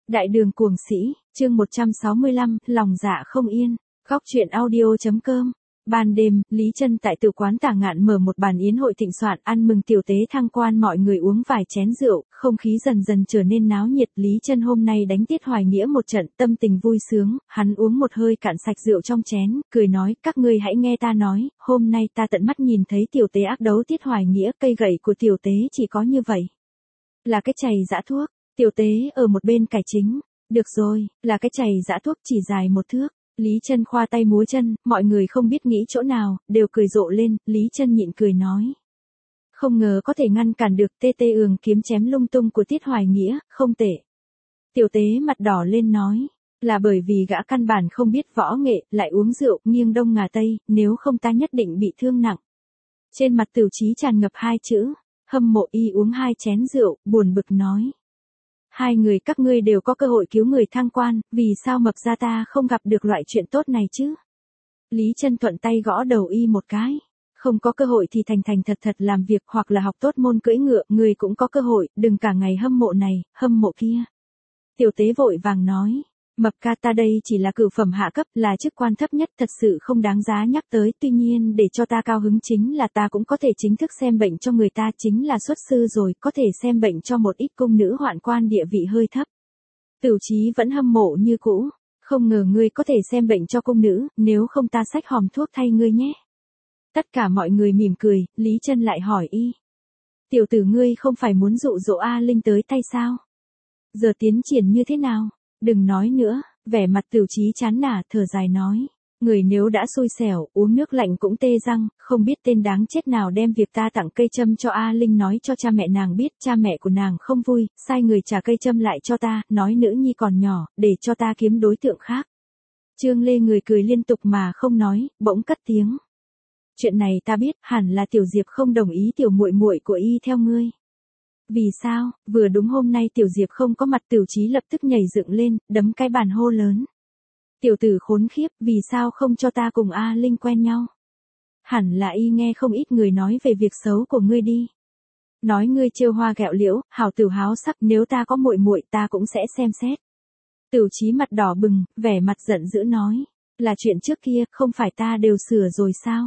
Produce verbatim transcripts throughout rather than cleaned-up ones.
Đại đường cuồng sĩ, chương một trăm sáu mươi lăm, lòng dạ không yên, góc truyện audio.com. Ban đêm, Lý Chân tại tử quán Tả Ngạn mở một bàn yến hội thịnh soạn ăn mừng tiểu tế thăng quan, mọi người uống vài chén rượu, không khí dần dần trở nên náo nhiệt. Lý Chân hôm nay đánh Tiết Hoài Nghĩa một trận, tâm tình vui sướng, hắn uống một hơi cạn sạch rượu trong chén, cười nói, các ngươi hãy nghe ta nói, hôm nay ta tận mắt nhìn thấy tiểu tế ác đấu Tiết Hoài Nghĩa, cây gậy của tiểu tế chỉ có như vậy. Là cái chày giã thuốc. Tiểu tế ở một bên cải chính, được rồi, là cái chày giã thuốc chỉ dài một thước. Lý Chân khoa tay múa chân, mọi người không biết nghĩ chỗ nào, đều cười rộ lên. Lý Chân nhịn cười nói, không ngờ có thể ngăn cản được tê tê ường kiếm chém lung tung của Tiết Hoài Nghĩa, không tệ. Tiểu tế mặt đỏ lên nói, là bởi vì gã căn bản không biết võ nghệ, lại uống rượu, nghiêng đông ngả tây, nếu không ta nhất định bị thương nặng. Trên mặt Tửu Chí tràn ngập hai chữ, hâm mộ. Y uống hai chén rượu, buồn bực nói, hai người các ngươi đều có cơ hội cứu người thăng quan, vì sao Mập gia ta không gặp được loại chuyện tốt này chứ? Lý Chân thuận tay gõ đầu Y một cái. Không có cơ hội thì thành thành thật thật làm việc, hoặc là học tốt môn cưỡi ngựa, người cũng có cơ hội, đừng cả ngày hâm mộ này, hâm mộ kia. Tiểu tế vội vàng nói, Mập ca ta đây chỉ là cửu phẩm hạ cấp, là chức quan thấp nhất, thật sự không đáng giá nhắc tới, tuy nhiên để cho ta cao hứng chính là ta cũng có thể chính thức xem bệnh cho người ta, chính là xuất sư rồi, có thể xem bệnh cho một ít cung nữ hoạn quan địa vị hơi thấp. Tửu Chí vẫn hâm mộ như cũ, không ngờ ngươi có thể xem bệnh cho cung nữ, nếu không ta xách hòm thuốc thay ngươi nhé. Tất cả mọi người mỉm cười. Lý Chân lại hỏi Y, tiểu tử ngươi không phải muốn dụ dỗ A Linh tới tay sao? Giờ tiến triển như thế nào? Đừng nói nữa. Vẻ mặt Tửu Chí chán nản, thở dài nói, người nếu đã xui xẻo, uống nước lạnh cũng tê răng, không biết tên đáng chết nào đem việc ta tặng cây châm cho A Linh nói cho cha mẹ nàng biết, cha mẹ của nàng không vui, sai người trả cây châm lại cho ta, nói nữ nhi còn nhỏ, để cho ta kiếm đối tượng khác. Trương Lê người cười liên tục mà không nói, bỗng cất tiếng, chuyện này ta biết, hẳn là Tiểu Diệp không đồng ý tiểu muội muội của Y theo ngươi. Vì sao? Vừa đúng hôm nay Tiểu Diệp không có mặt. Tửu Chí lập tức nhảy dựng lên, đấm cái bàn hô lớn, tiểu tử khốn khiếp, vì sao không cho ta cùng A Linh quen nhau? Hẳn là Y nghe không ít người nói về việc xấu của ngươi đi. Nói ngươi trêu hoa ghẹo liễu, hảo tử háo sắc, nếu ta có muội muội ta cũng sẽ xem xét. Tửu Chí mặt đỏ bừng, vẻ mặt giận dữ nói, là chuyện trước kia, không phải ta đều sửa rồi sao?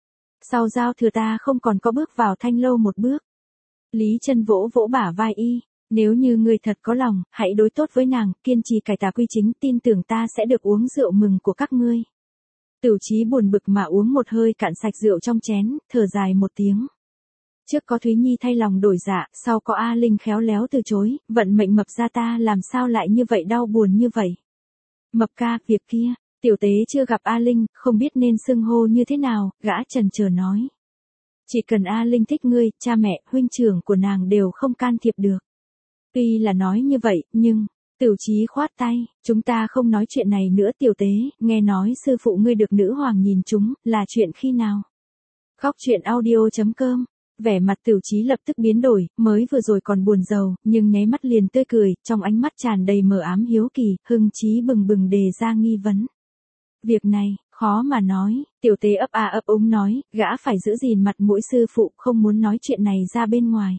Sau giao thừa ta không còn có bước vào thanh lâu một bước. Lý Chân vỗ vỗ bả vai Y, nếu như ngươi thật có lòng, hãy đối tốt với nàng, kiên trì cải tà quy chính, tin tưởng ta sẽ được uống rượu mừng của các ngươi. Tửu Chí buồn bực mà uống một hơi cạn sạch rượu trong chén, thở dài một tiếng. Trước có Thúy Nhi thay lòng đổi dạ, sau có A Linh khéo léo từ chối, vận mệnh Mập gia ta làm sao lại như vậy, đau buồn như vậy. Mập ca, việc kia, tiểu tế chưa gặp A Linh, không biết nên xưng hô như thế nào, gã chần chờ nói. Chỉ cần A Linh thích ngươi, cha mẹ, huynh trưởng của nàng đều không can thiệp được. Tuy là nói như vậy, nhưng, Tửu Chí khoát tay, chúng ta không nói chuyện này nữa. Tiểu tế, nghe nói sư phụ ngươi được nữ hoàng nhìn trúng, là chuyện khi nào? Góc truyện audio.com. Vẻ mặt Tửu Chí lập tức biến đổi, mới vừa rồi còn buồn rầu, nhưng nháy mắt liền tươi cười, trong ánh mắt tràn đầy mờ ám hiếu kỳ, hưng chí bừng bừng đề ra nghi vấn. Việc này, khó mà nói. Tiểu tế ấp a ấp úng nói, gã phải giữ gìn mặt mũi sư phụ, không muốn nói chuyện này ra bên ngoài.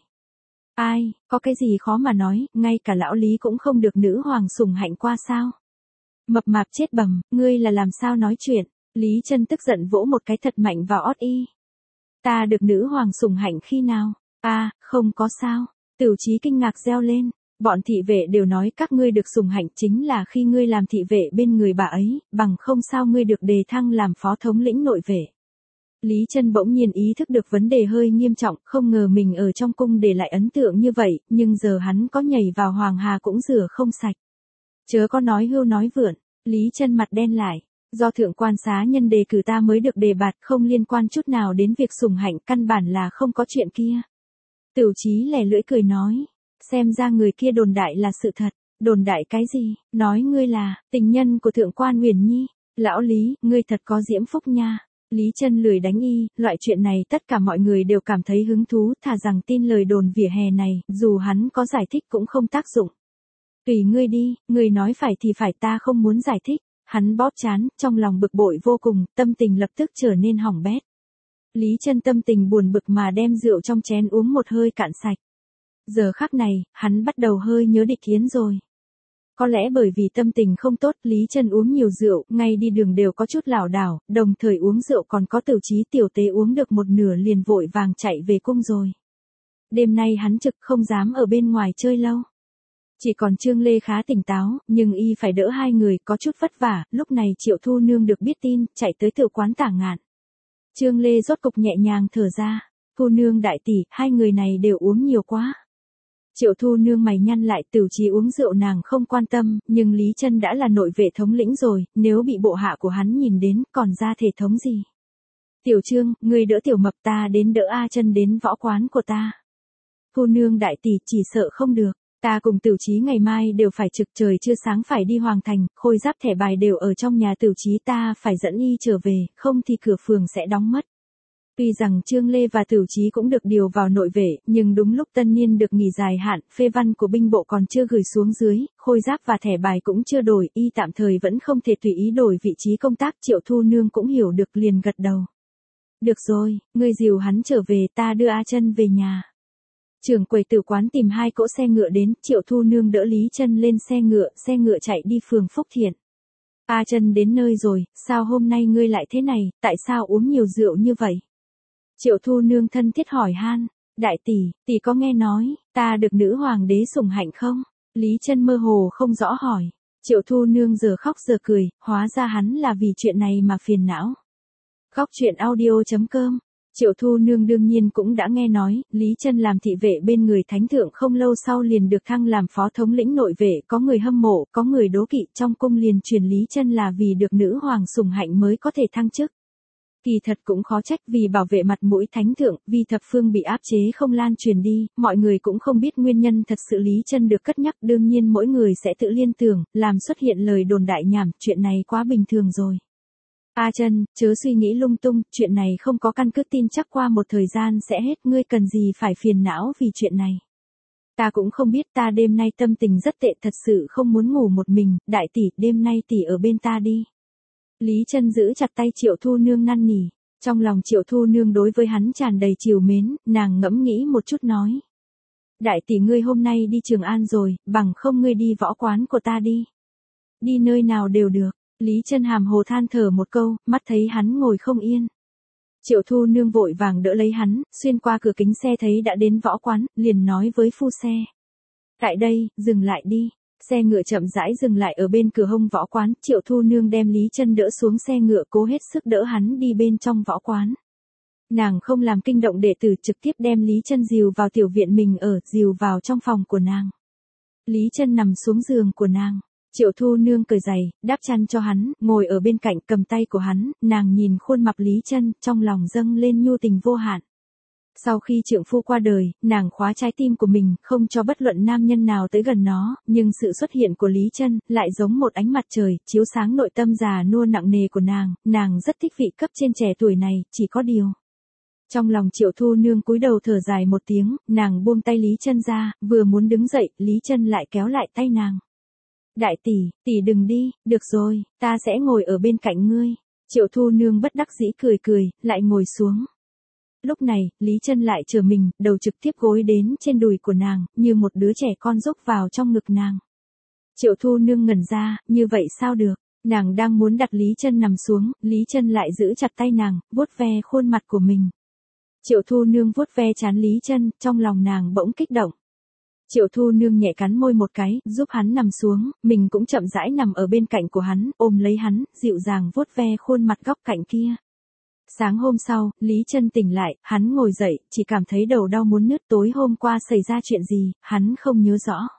Ai, có cái gì khó mà nói, ngay cả lão Lý cũng không được nữ hoàng sủng hạnh qua sao? Mập mạp chết bầm, ngươi là làm sao nói chuyện? Lý Chân tức giận vỗ một cái thật mạnh vào ót Y. Ta được nữ hoàng sủng hạnh khi nào? A, à, không có sao. Tửu Chí kinh ngạc reo lên, bọn thị vệ đều nói các ngươi được sủng hạnh chính là khi ngươi làm thị vệ bên người bà ấy, bằng không sao ngươi được đề thăng làm phó thống lĩnh nội vệ. Lý Chân bỗng nhiên ý thức được vấn đề hơi nghiêm trọng, không ngờ mình ở trong cung để lại ấn tượng như vậy, nhưng giờ hắn có nhảy vào Hoàng Hà cũng rửa không sạch. Chớ có nói hưu nói vượn. Lý Chân mặt đen lại, do thượng quan xá nhân đề cử ta mới được đề bạt, không liên quan chút nào đến việc sủng hạnh, căn bản là không có chuyện kia. Tửu Chí lè lưỡi cười nói, xem ra người kia đồn đại là sự thật. Đồn đại cái gì? Nói ngươi là tình nhân của thượng quan Huyền Nhi. Lão Lý, ngươi thật có diễm phúc nha. Lý Chân lười đánh Y, loại chuyện này tất cả mọi người đều cảm thấy hứng thú, thà rằng tin lời đồn vỉa hè này, dù hắn có giải thích cũng không tác dụng. Tùy ngươi đi, ngươi nói phải thì phải, ta không muốn giải thích. Hắn bóp trán, trong lòng bực bội vô cùng, tâm tình lập tức trở nên hỏng bét. Lý Chân tâm tình buồn bực mà đem rượu trong chén uống một hơi cạn sạch. Giờ khắc này, hắn bắt đầu hơi nhớ Địch Hiến rồi. Có lẽ bởi vì tâm tình không tốt, Lý Chân uống nhiều rượu, ngay đi đường đều có chút lảo đảo, đồng thời uống rượu còn có Tửu Chí tiểu tế uống được một nửa liền vội vàng chạy về cung rồi. Đêm nay hắn trực không dám ở bên ngoài chơi lâu. Chỉ còn Trương Lê khá tỉnh táo, nhưng y phải đỡ hai người có chút vất vả, lúc này Triệu Thu Nương được biết tin, chạy tới Tiểu quán Tả Ngạn. Trương Lê rốt cục nhẹ nhàng thở ra, Thu Nương đại tỷ, hai người này đều uống nhiều quá. Triệu Thu Nương mày nhăn lại, Tửu Chí uống rượu nàng không quan tâm, nhưng Lý Chân đã là nội vệ thống lĩnh rồi, nếu bị bộ hạ của hắn nhìn đến, còn ra thể thống gì. Tiểu Trương, ngươi đỡ Tiểu Mập, ta đến đỡ A Chân đến võ quán của ta. Thu Nương đại tỷ, chỉ sợ không được. Ta cùng Tửu Chí ngày mai đều phải trực, trời chưa sáng phải đi Hoàng Thành, khôi giáp thẻ bài đều ở trong nhà Tửu Chí, ta phải dẫn y trở về, không thì cửa phường sẽ đóng mất. Tuy rằng Trương Lê và Tửu Chí cũng được điều vào nội vệ, nhưng đúng lúc tân niên được nghỉ dài hạn, phê văn của binh bộ còn chưa gửi xuống dưới, khôi giáp và thẻ bài cũng chưa đổi, y tạm thời vẫn không thể tùy ý đổi vị trí công tác. Triệu Thu Nương cũng hiểu được liền gật đầu. Được rồi, ngươi dìu hắn trở về, ta đưa A Chân về nhà. Trưởng quầy Tử quán tìm hai cỗ xe ngựa đến, Triệu Thu Nương đỡ Lý Chân lên xe ngựa, xe ngựa chạy đi phường Phúc Thiện. A Chân đến nơi rồi, sao hôm nay ngươi lại thế này, tại sao uống nhiều rượu như vậy? Triệu Thu Nương thân thiết hỏi han, đại tỷ, tỷ có nghe nói, ta được nữ hoàng đế sủng hạnh không? Lý Chân mơ hồ không rõ hỏi. Triệu Thu Nương giờ khóc giờ cười, hóa ra hắn là vì chuyện này mà phiền não. Khóc chuyện audio chấm com. Triệu Thu Nương đương nhiên cũng đã nghe nói, Lý Chân làm thị vệ bên người thánh thượng không lâu sau liền được thăng làm phó thống lĩnh nội vệ, có người hâm mộ, có người đố kỵ, trong cung liền truyền Lý Chân là vì được nữ hoàng sủng hạnh mới có thể thăng chức. Kỳ thật cũng khó trách, vì bảo vệ mặt mũi thánh thượng, vì thập phương bị áp chế không lan truyền đi, mọi người cũng không biết nguyên nhân thật sự Lý Chân được cất nhắc, đương nhiên mỗi người sẽ tự liên tưởng, làm xuất hiện lời đồn đại nhảm, chuyện này quá bình thường rồi. A Chân, chớ suy nghĩ lung tung, chuyện này không có căn cứ, tin chắc qua một thời gian sẽ hết, ngươi cần gì phải phiền não vì chuyện này. Ta cũng không biết, ta đêm nay tâm tình rất tệ, thật sự không muốn ngủ một mình, đại tỷ, đêm nay tỷ ở bên ta đi. Lý Chân giữ chặt tay Triệu Thu Nương năn nỉ, trong lòng Triệu Thu Nương đối với hắn tràn đầy trìu mến, nàng ngẫm nghĩ một chút nói. Đại tỷ, ngươi hôm nay đi Trường An rồi, bằng không ngươi đi võ quán của ta đi. Đi nơi nào đều được. Lý Chân hàm hồ than thở một câu, mắt thấy hắn ngồi không yên. Triệu Thu Nương vội vàng đỡ lấy hắn, xuyên qua cửa kính xe thấy đã đến võ quán, liền nói với phu xe. Tại đây, dừng lại đi. Xe ngựa chậm rãi dừng lại ở bên cửa hông võ quán, Triệu Thu Nương đem Lý Chân đỡ xuống xe ngựa, cố hết sức đỡ hắn đi bên trong võ quán. Nàng không làm kinh động đệ tử, trực tiếp đem Lý Chân dìu vào tiểu viện mình ở, dìu vào trong phòng của nàng. Lý Chân nằm xuống giường của nàng. Triệu Thu Nương cởi giày, đáp chăn cho hắn, ngồi ở bên cạnh cầm tay của hắn, nàng nhìn khuôn mặt Lý Chân, trong lòng dâng lên nhu tình vô hạn. Sau khi trượng phu qua đời, nàng khóa trái tim của mình, không cho bất luận nam nhân nào tới gần nó, nhưng sự xuất hiện của Lý Chân lại giống một ánh mặt trời, chiếu sáng nội tâm già nua nặng nề của nàng, nàng rất thích vị cấp trên trẻ tuổi này, chỉ có điều. Trong lòng Triệu Thu Nương cúi đầu thở dài một tiếng, nàng buông tay Lý Chân ra, vừa muốn đứng dậy, Lý Chân lại kéo lại tay nàng. Đại tỷ, tỷ đừng đi, được rồi, ta sẽ ngồi ở bên cạnh ngươi. Triệu Thu Nương bất đắc dĩ cười cười, lại ngồi xuống. Lúc này, Lý Chân lại trở mình, đầu trực tiếp gối đến trên đùi của nàng, như một đứa trẻ con rúc vào trong ngực nàng. Triệu Thu Nương ngẩn ra, như vậy sao được? Nàng đang muốn đặt Lý Chân nằm xuống, Lý Chân lại giữ chặt tay nàng, vuốt ve khuôn mặt của mình. Triệu Thu Nương vuốt ve trán Lý Chân, trong lòng nàng bỗng kích động. Triệu Thu Nương nhẹ cắn môi một cái, giúp hắn nằm xuống, mình cũng chậm rãi nằm ở bên cạnh của hắn, ôm lấy hắn, dịu dàng vuốt ve khuôn mặt góc cạnh kia. Sáng hôm sau, Lý Chân tỉnh lại, hắn ngồi dậy, chỉ cảm thấy đầu đau muốn nứt, tối hôm qua xảy ra chuyện gì, hắn không nhớ rõ.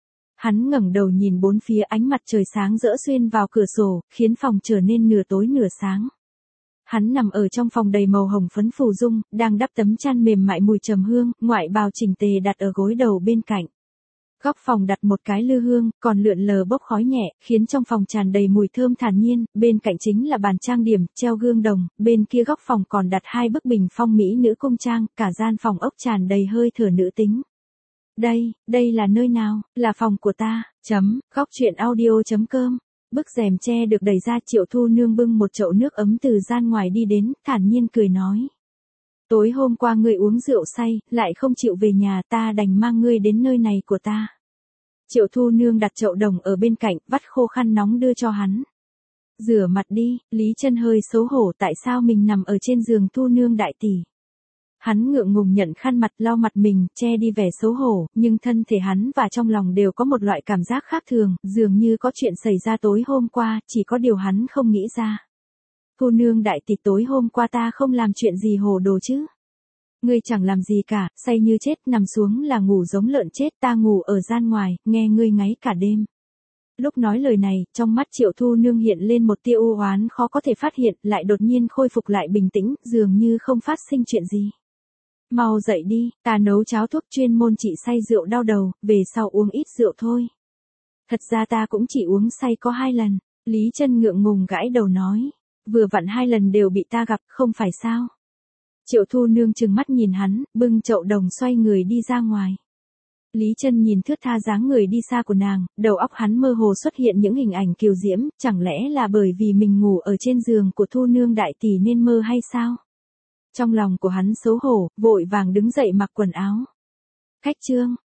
Hắn ngẩng đầu nhìn bốn phía, ánh mặt trời sáng rỡ xuyên vào cửa sổ, khiến phòng trở nên nửa tối nửa sáng. Hắn nằm ở trong phòng đầy màu hồng phấn phù dung, đang đắp tấm chăn mềm mại mùi trầm hương, ngoại bào chỉnh tề đặt ở gối đầu bên cạnh. Góc phòng đặt một cái lư hương, còn lượn lờ bốc khói nhẹ, khiến trong phòng tràn đầy mùi thơm thản nhiên, bên cạnh chính là bàn trang điểm, treo gương đồng, bên kia góc phòng còn đặt hai bức bình phong mỹ nữ cung trang, cả gian phòng ốc tràn đầy hơi thở nữ tính. Đây, đây là nơi nào, là phòng của ta, chấm, khóc chuyện audio chấm com. Bức rèm tre được đẩy ra, Triệu Thu Nương bưng một chậu nước ấm từ gian ngoài đi đến, thản nhiên cười nói. Tối hôm qua ngươi uống rượu say, lại không chịu về nhà, ta đành mang ngươi đến nơi này của ta. Triệu Thu Nương đặt chậu đồng ở bên cạnh, vắt khô khăn nóng đưa cho hắn. Rửa mặt đi, Lý Chân hơi xấu hổ tại sao mình nằm ở trên giường Thu Nương đại tỷ. Hắn ngượng ngùng nhận khăn mặt lau mặt mình, che đi vẻ xấu hổ, nhưng thân thể hắn và trong lòng đều có một loại cảm giác khác thường, dường như có chuyện xảy ra tối hôm qua, chỉ có điều hắn không nghĩ ra. Thu Nương đại tỷ, tối hôm qua ta không làm chuyện gì hồ đồ chứ. Ngươi chẳng làm gì cả, say như chết, nằm xuống là ngủ giống lợn chết, ta ngủ ở gian ngoài, nghe ngươi ngáy cả đêm. Lúc nói lời này, trong mắt Triệu Thu Nương hiện lên một tia u oán khó có thể phát hiện, lại đột nhiên khôi phục lại bình tĩnh, dường như không phát sinh chuyện gì. Mau dậy đi, ta nấu cháo thuốc chuyên môn trị say rượu đau đầu, về sau uống ít rượu thôi. Thật ra ta cũng chỉ uống say có hai lần, Lý Chân ngượng ngùng gãi đầu nói. Vừa vặn hai lần đều bị ta gặp, không phải sao. Triệu Thu Nương trừng mắt nhìn hắn, bưng chậu đồng xoay người đi ra ngoài. Lý Chân nhìn thướt tha dáng người đi xa của nàng, đầu óc hắn mơ hồ xuất hiện những hình ảnh kiều diễm, chẳng lẽ là bởi vì mình ngủ ở trên giường của Thu Nương đại tỷ nên mơ hay sao? Trong lòng của hắn xấu hổ, vội vàng đứng dậy mặc quần áo. Khách trương,